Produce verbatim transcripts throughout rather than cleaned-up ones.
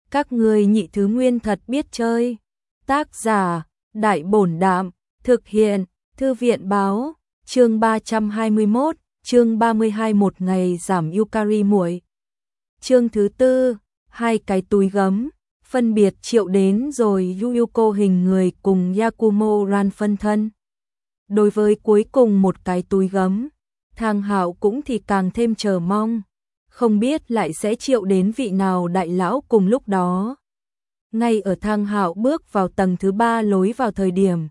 Các ngươi nhị thứ nguyên thật biết chơi. Tác giả, Đại Bổn Đạm, thực hiện, Thư viện Báo, chương ba trăm hai mươi mốt, chương ba mươi hai một ngày giảm Yukari muội. Chương thứ tư, hai cái túi gấm, phân biệt Triệu đến rồi Yuyuko hình người cùng Yakumo Ran phân thân. Đối với cuối cùng một cái túi gấm, Thang Hạo cũng thì càng thêm chờ mong, không biết lại sẽ triệu đến vị nào đại lão cùng lúc đó. Ngay ở Thang Hạo bước vào tầng thứ ba lối vào thời điểm,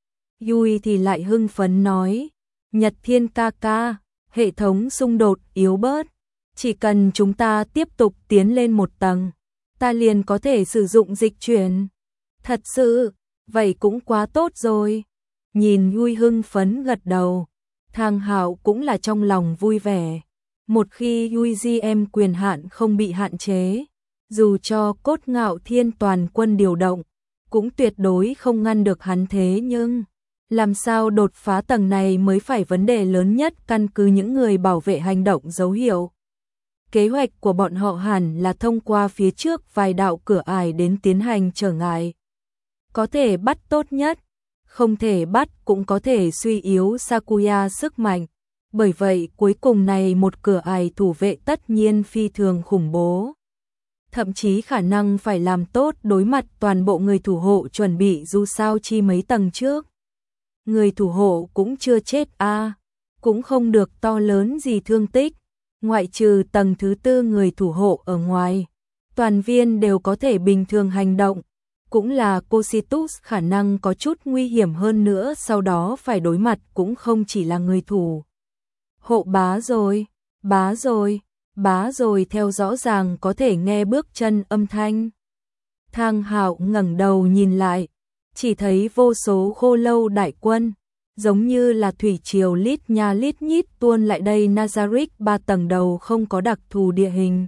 Yui thì lại hưng phấn nói, Nhật Thiên ca ca, hệ thống xung đột yếu bớt, chỉ cần chúng ta tiếp tục tiến lên một tầng, ta liền có thể sử dụng dịch chuyển. Thật sự, vậy cũng quá tốt rồi. Nhìn Yui hưng phấn gật đầu, Thang Hạo cũng là trong lòng vui vẻ. Một khi Yui gi em quyền hạn không bị hạn chế, dù cho cốt ngạo thiên toàn quân điều động, cũng tuyệt đối không ngăn được hắn thế nhưng, làm sao đột phá tầng này mới phải vấn đề lớn nhất căn cứ những người bảo vệ hành động dấu hiệu. Kế hoạch của bọn họ hẳn là thông qua phía trước vài đạo cửa ải đến tiến hành trở ngại. Có thể bắt tốt nhất, không thể bắt cũng có thể suy yếu Sakuya sức mạnh. Bởi vậy cuối cùng này một cửa ải thủ vệ tất nhiên phi thường khủng bố. Thậm chí khả năng phải làm tốt đối mặt toàn bộ người thủ hộ chuẩn bị dù sao chi mấy tầng trước. Người thủ hộ cũng chưa chết a à, cũng không được to lớn gì thương tích. Ngoại trừ tầng thứ tư người thủ hộ ở ngoài, toàn viên đều có thể bình thường hành động. Cũng là Cositus khả năng có chút nguy hiểm hơn nữa sau đó phải đối mặt cũng không chỉ là người thủ hộ. Bá rồi, bá rồi, bá rồi theo rõ ràng có thể nghe bước chân âm thanh. Thang Hạo ngẩng đầu nhìn lại, chỉ thấy vô số khô lâu đại quân, giống như là thủy triều lít nha lít nhít tuôn lại đây. Nazarick ba tầng đầu không có đặc thù địa hình,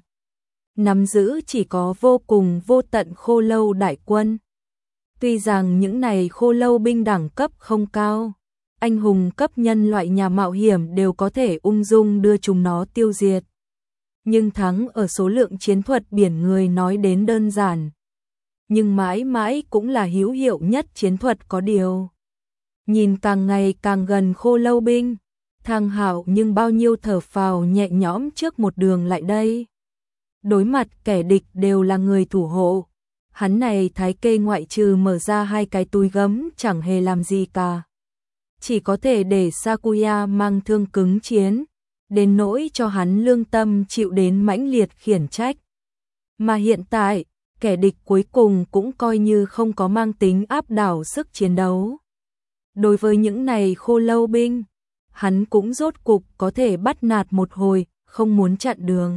nắm giữ chỉ có vô cùng vô tận khô lâu đại quân. Tuy rằng những này khô lâu binh đẳng cấp không cao, anh hùng cấp nhân loại nhà mạo hiểm đều có thể ung dung đưa chúng nó tiêu diệt. Nhưng thắng ở số lượng chiến thuật biển người nói đến đơn giản, nhưng mãi mãi cũng là hữu hiệu nhất chiến thuật có điều. Nhìn càng ngày càng gần khô lâu binh, Thang Hạo nhưng bao nhiêu thở phào nhẹ nhõm trước một đường lại đây. Đối mặt kẻ địch đều là người thủ hộ, hắn này thái kê ngoại trừ mở ra hai cái túi gấm chẳng hề làm gì cả. Chỉ có thể để Sakuya mang thương cứng chiến, đến nỗi cho hắn lương tâm chịu đến mãnh liệt khiển trách. Mà hiện tại, kẻ địch cuối cùng cũng coi như không có mang tính áp đảo sức chiến đấu. Đối với những này khô lâu binh, hắn cũng rốt cục có thể bắt nạt một hồi, không muốn chặn đường.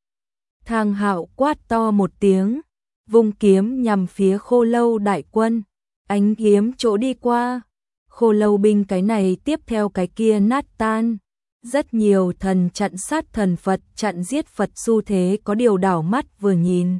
Thang Hạo quát to một tiếng, vung kiếm nhằm phía khô lâu đại quân, ánh kiếm chỗ đi qua. Khô lâu binh cái này tiếp theo cái kia nát tan. Rất nhiều thần chặn sát thần Phật chặn giết Phật xu thế có điều đảo mắt vừa nhìn.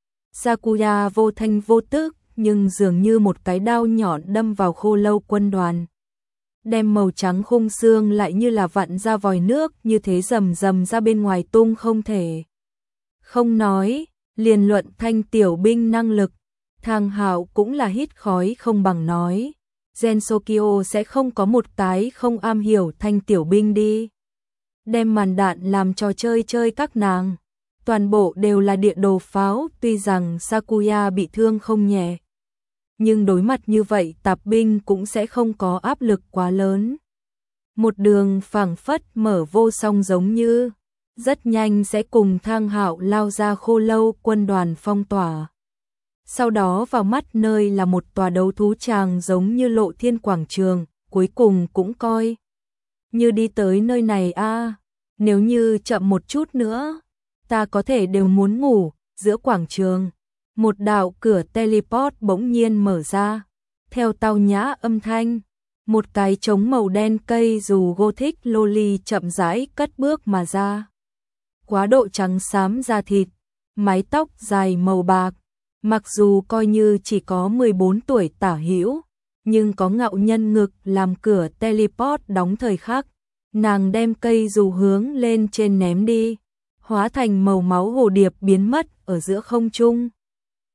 Sakuya vô thanh vô tức nhưng dường như một cái đao nhọn đâm vào khô lâu quân đoàn. Đem màu trắng khung xương lại như là vặn ra vòi nước như thế rầm rầm ra bên ngoài tung không thể. Không nói, liền luận thanh tiểu binh năng lực, Thang Hạo cũng là hít khói không bằng nói. Gensokyo sẽ không có một cái không am hiểu thanh tiểu binh đi. Đem màn đạn làm trò chơi chơi các nàng. Toàn bộ đều là địa đồ pháo, tuy rằng Sakuya bị thương không nhẹ. Nhưng đối mặt như vậy tạp binh cũng sẽ không có áp lực quá lớn. Một đường phảng phất mở vô song giống như, rất nhanh sẽ cùng Thang Hạo lao ra khô lâu quân đoàn phong tỏa. Sau đó vào mắt nơi là một tòa đấu thú tràng giống như Lộ Thiên quảng trường, cuối cùng cũng coi như đi tới nơi này a. À, nếu như chậm một chút nữa, ta có thể đều muốn ngủ. Giữa quảng trường, một đạo cửa teleport bỗng nhiên mở ra, theo tao nhã âm thanh, một cái trống màu đen cây dù gothic loli chậm rãi cất bước mà ra. Quá độ trắng xám da thịt, mái tóc dài màu bạc. Mặc dù coi như chỉ có mười bốn tuổi tả hữu, nhưng có ngạo nhân ngực làm cửa teleport đóng thời khắc. Nàng đem cây dù hướng lên trên ném đi, hóa thành màu máu hồ điệp biến mất ở giữa không trung.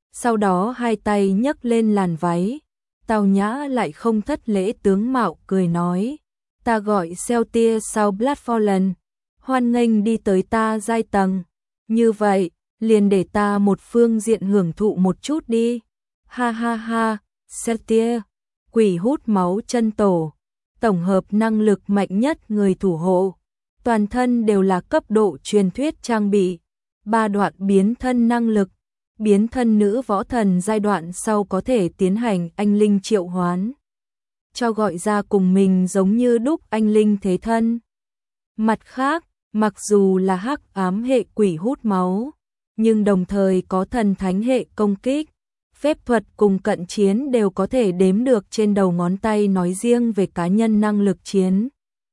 Sau đó hai tay nhấc lên làn váy, tao nhã lại không thất lễ tướng mạo cười nói, ta gọi Celtia sau Bloodfallen, hoan nghênh đi tới ta giai tầng, như vậy, liền để ta một phương diện hưởng thụ một chút đi, ha ha ha, Celtia, quỷ hút máu chân tổ, tổng hợp năng lực mạnh nhất người thủ hộ, toàn thân đều là cấp độ truyền thuyết trang bị, ba đoạn biến thân năng lực, biến thân nữ võ thần giai đoạn sau có thể tiến hành anh linh triệu hoán, cho gọi ra cùng mình giống như đúc anh linh thế thân. Mặt khác, mặc dù là hắc ám hệ quỷ hút máu, nhưng đồng thời có thần thánh hệ công kích, phép thuật cùng cận chiến đều có thể đếm được trên đầu ngón tay. Nói riêng về cá nhân năng lực chiến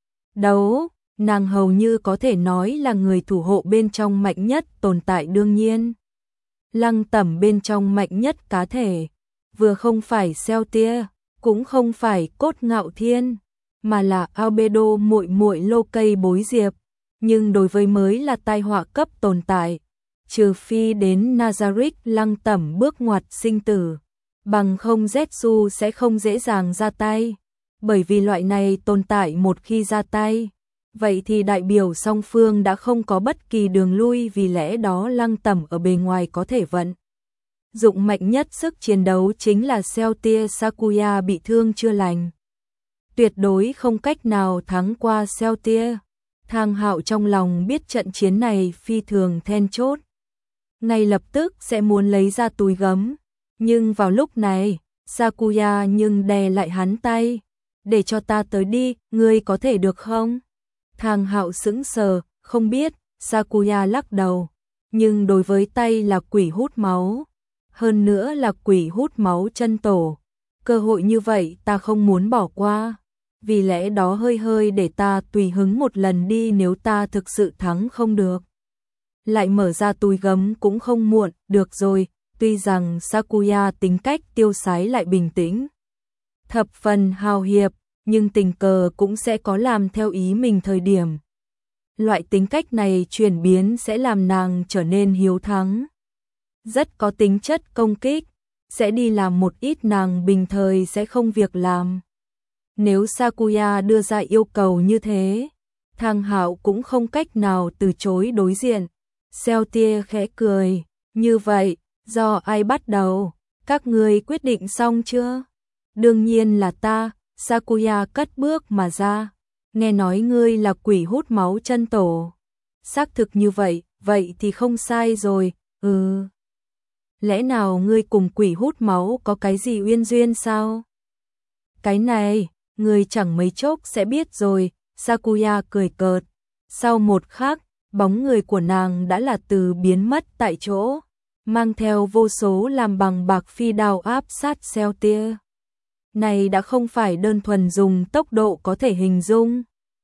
đấu, nàng hầu như có thể nói là người thủ hộ bên trong mạnh nhất tồn tại. Đương nhiên, Lăng Tẩm bên trong mạnh nhất cá thể, vừa không phải Celtia, cũng không phải Cốt Ngạo Thiên, mà là Albedo muội muội Lô Cây Bối Diệp, nhưng đối với mới là tai họa cấp tồn tại, trừ phi đến Nazarick Lăng Tẩm bước ngoặt sinh tử, bằng không Zetsu sẽ không dễ dàng ra tay, bởi vì loại này tồn tại một khi ra tay, vậy thì đại biểu song phương đã không có bất kỳ đường lui, vì lẽ đó Lăng Tẩm ở bề ngoài có thể vận dụng mạnh nhất sức chiến đấu chính là Celtia Sakuya bị thương chưa lành, tuyệt đối không cách nào thắng qua Celtia. Thang Hạo trong lòng biết trận chiến này phi thường then chốt, ngay lập tức sẽ muốn lấy ra túi gấm, nhưng vào lúc này, Sakuya nhưng đè lại hắn tay, để cho ta tới đi, ngươi có thể được không? Thang Hạo sững sờ, không biết, Sakuya lắc đầu, nhưng đối với tay là quỷ hút máu, hơn nữa là quỷ hút máu chân tổ, cơ hội như vậy ta không muốn bỏ qua, vì lẽ đó hơi hơi để ta tùy hứng một lần đi, nếu ta thực sự thắng không được, lại mở ra túi gấm cũng không muộn. Được rồi, tuy rằng Sakuya tính cách tiêu sái lại bình tĩnh, thập phần hào hiệp, nhưng tình cờ cũng sẽ có làm theo ý mình thời điểm. Loại tính cách này chuyển biến sẽ làm nàng trở nên hiếu thắng, rất có tính chất công kích, sẽ đi làm một ít nàng bình thời sẽ không việc làm. Nếu Sakuya đưa ra yêu cầu như thế, Thang Hạo cũng không cách nào từ chối đối diện. Celtia khẽ cười, như vậy, do ai bắt đầu, các ngươi quyết định xong chưa? Đương nhiên là ta. Sakuya cất bước mà ra, nghe nói ngươi là quỷ hút máu chân tổ. Xác thực như vậy, vậy thì không sai rồi, ừ. Lẽ nào ngươi cùng quỷ hút máu có cái gì uyên duyên sao? Cái này, ngươi chẳng mấy chốc sẽ biết rồi, Sakuya cười cợt. Sau một khắc, bóng người của nàng đã là từ biến mất tại chỗ, mang theo vô số làm bằng bạc phi đao áp sát Celtia. Này đã không phải đơn thuần dùng tốc độ có thể hình dung,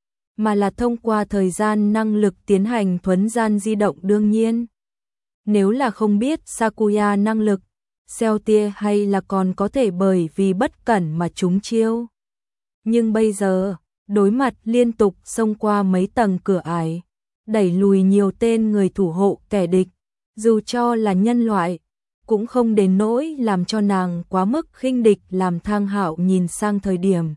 mà là thông qua thời gian năng lực tiến hành thuấn gian di động. Đương nhiên, nếu là không biết Sakuya năng lực, Celtia hay là còn có thể bởi vì bất cẩn mà trúng chiêu. Nhưng bây giờ, đối mặt liên tục xông qua mấy tầng cửa ải, đẩy lùi nhiều tên người thủ hộ kẻ địch, dù cho là nhân loại, cũng không đến nỗi làm cho nàng quá mức khinh địch. Làm Thang Hạo nhìn sang thời điểm,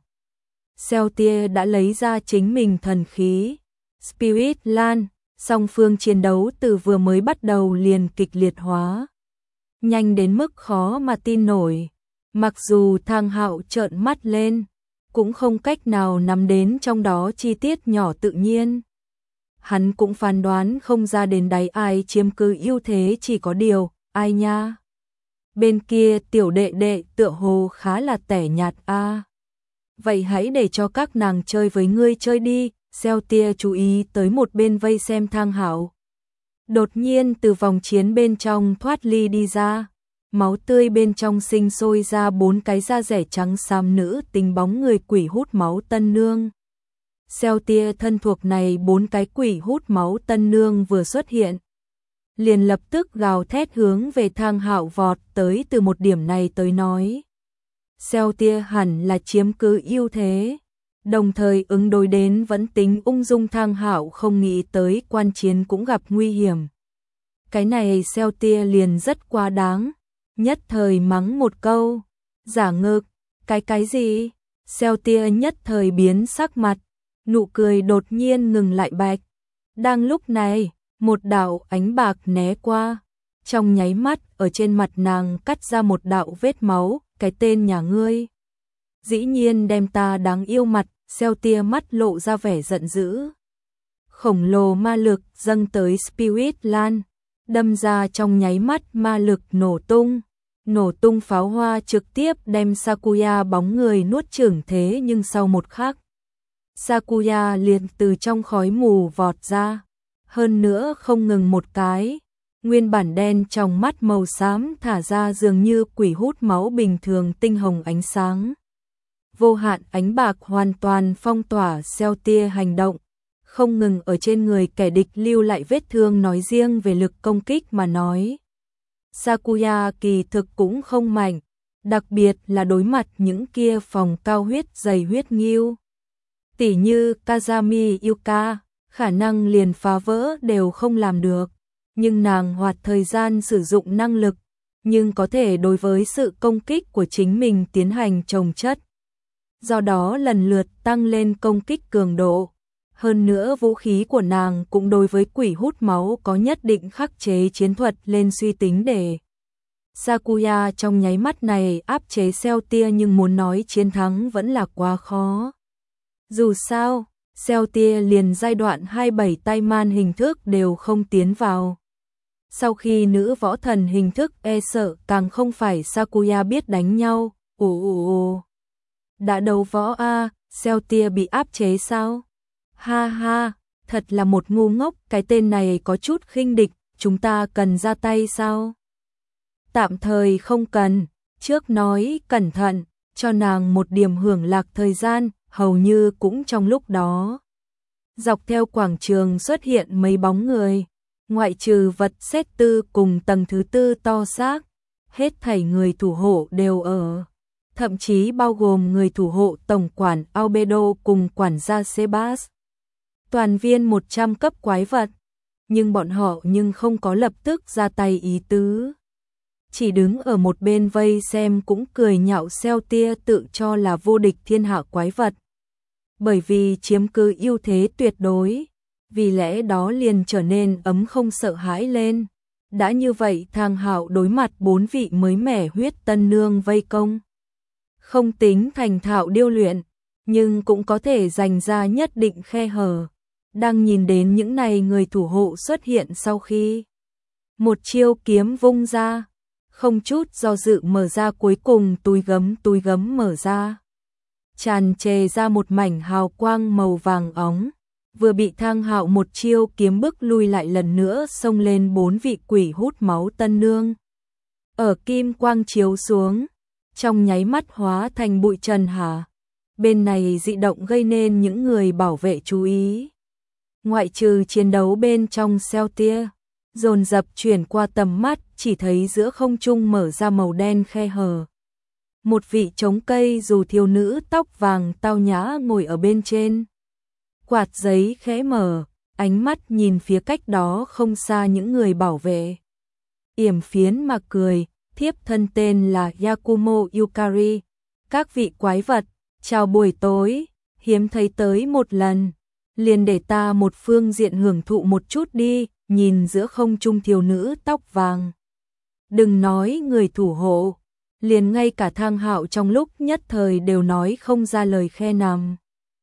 Celtia đã lấy ra chính mình thần khí Spirit Lan, song phương chiến đấu từ vừa mới bắt đầu liền kịch liệt hóa, nhanh đến mức khó mà tin nổi. Mặc dù Thang Hạo trợn mắt lên, cũng không cách nào nắm đến trong đó chi tiết nhỏ, tự nhiên hắn cũng phán đoán không ra đến đáy ai chiếm cứ ưu thế, chỉ có điều, ai nha? Bên kia tiểu đệ đệ tựa hồ khá là tẻ nhạt a. À. Vậy hãy để cho các nàng chơi với ngươi chơi đi. Celtia chú ý tới một bên vây xem Thang Hạo. Đột nhiên từ vòng chiến bên trong thoát ly đi ra, máu tươi bên trong sinh sôi ra bốn cái da rẻ trắng xám nữ tính bóng người quỷ hút máu tân nương. Celtia thân thuộc này bốn cái quỷ hút máu tân nương vừa xuất hiện, liền lập tức gào thét hướng về Thang Hạo vọt tới. Từ một điểm này tới nói, Celtia hẳn là chiếm cứ ưu thế, đồng thời ứng đối đến vẫn tính ung dung. Thang Hạo không nghĩ tới quan chiến cũng gặp nguy hiểm. Cái này Celtia liền rất quá đáng, nhất thời mắng một câu, giả ngực, cái cái gì? Xeo tia nhất thời biến sắc mặt, nụ cười đột nhiên ngừng lại bạch. Đang lúc này, một đạo ánh bạc né qua, trong nháy mắt ở trên mặt nàng cắt ra một đạo vết máu, cái tên nhà ngươi. Dĩ nhiên đem ta đáng yêu mặt, xeo tia mắt lộ ra vẻ giận dữ. Khổng lồ ma lực dâng tới Spirit Lan, đâm ra trong nháy mắt ma lực nổ tung. Nổ tung pháo hoa trực tiếp đem Sakuya bóng người nuốt chửng thế nhưng sau một khắc, Sakuya liền từ trong khói mù vọt ra. Hơn nữa không ngừng một cái, nguyên bản đen trong mắt màu xám thả ra dường như quỷ hút máu bình thường tinh hồng ánh sáng. Vô hạn ánh bạc hoàn toàn phong tỏa xeo tia hành động, không ngừng ở trên người kẻ địch lưu lại vết thương. Nói riêng về lực công kích mà nói, Sakuya kỳ thực cũng không mạnh, đặc biệt là đối mặt những kia phòng cao huyết dày huyết nghiêu. Tỉ như Kazami Yuka, khả năng liền phá vỡ đều không làm được, nhưng nàng hoạt thời gian sử dụng năng lực, nhưng có thể đối với sự công kích của chính mình tiến hành chồng chất. Do đó lần lượt tăng lên công kích cường độ. Hơn nữa vũ khí của nàng cũng đối với quỷ hút máu có nhất định khắc chế chiến thuật lên suy tính để Sakuya trong nháy mắt này áp chế xeo tia, nhưng muốn nói chiến thắng vẫn là quá khó. Dù sao, xeo tia liền giai đoạn hai mươi bảy tay man hình thức đều không tiến vào. Sau khi nữ võ thần hình thức e sợ càng không phải Sakuya biết đánh nhau. Ồ ồ ồ, đã đấu võ a, xeo tia bị áp chế sao? Ha ha, thật là một ngu ngốc, cái tên này có chút khinh địch, chúng ta cần ra tay sao? Tạm thời không cần, trước nói cẩn thận, cho nàng một điểm hưởng lạc thời gian, hầu như cũng trong lúc đó. Dọc theo quảng trường xuất hiện mấy bóng người, ngoại trừ vật xét tư cùng tầng thứ tư to xác, hết thảy người thủ hộ đều ở. Thậm chí bao gồm người thủ hộ tổng quản Albedo cùng quản gia Sebas. Toàn viên một trăm cấp quái vật, nhưng bọn họ nhưng không có lập tức ra tay ý tứ. Chỉ đứng ở một bên vây xem cũng cười nhạo xeo tia tự cho là vô địch thiên hạ quái vật. Bởi vì chiếm cứ ưu thế tuyệt đối, vì lẽ đó liền trở nên ấm không sợ hãi lên. Đã như vậy Thang Hạo đối mặt bốn vị mới mẻ huyết tân nương vây công. Không tính thành thạo điêu luyện, nhưng cũng có thể dành ra nhất định khe hở. Đang nhìn đến những này người thủ hộ xuất hiện sau khi một chiêu kiếm vung ra, không chút do dự mở ra, cuối cùng túi gấm túi gấm mở ra. Tràn trề ra một mảnh hào quang màu vàng óng, vừa bị Thang Hạo một chiêu kiếm bức lui lại lần nữa xông lên bốn vị quỷ hút máu tân nương. Ở kim quang chiếu xuống, trong nháy mắt hóa thành bụi trần hả. Bên này dị động gây nên những người bảo vệ chú ý. Ngoại trừ chiến đấu bên trong xeo tia, dồn dập chuyển qua tầm mắt, chỉ thấy giữa không trung mở ra màu đen khe hở. Một vị trống cây dù thiếu nữ tóc vàng tao nhã ngồi ở bên trên. Quạt giấy khẽ mở, ánh mắt nhìn phía cách đó không xa những người bảo vệ. Yểm phiến mà cười, thiếp thân tên là Yakumo Yukari. Các vị quái vật, chào buổi tối, hiếm thấy tới một lần. Liền để ta một phương diện hưởng thụ một chút đi, nhìn giữa không trung thiếu nữ tóc vàng. Đừng nói người thủ hộ, liền ngay cả Thang Hạo trong lúc nhất thời đều nói không ra lời khe nằm.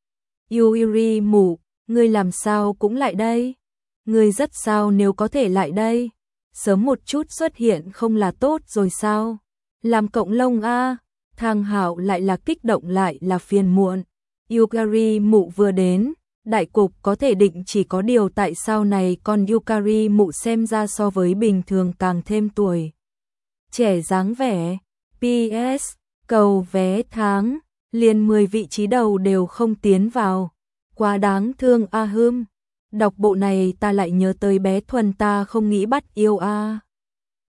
Yuri mụ, ngươi làm sao cũng lại đây? Ngươi rất sao nếu có thể lại đây? Sớm một chút xuất hiện không là tốt rồi sao? Làm cộng lông a. Thang Hạo lại là kích động lại là phiền muộn. Yukari mụ vừa đến, đại cục có thể định, chỉ có điều tại sao này con Yukari mụ xem ra so với bình thường càng thêm tuổi trẻ dáng vẻ. pê ét cầu vé tháng, liền mười vị trí đầu đều không tiến vào. Quá đáng thương a hưm. Đọc bộ này ta lại nhớ tới bé Thuần, ta không nghĩ bắt yêu a.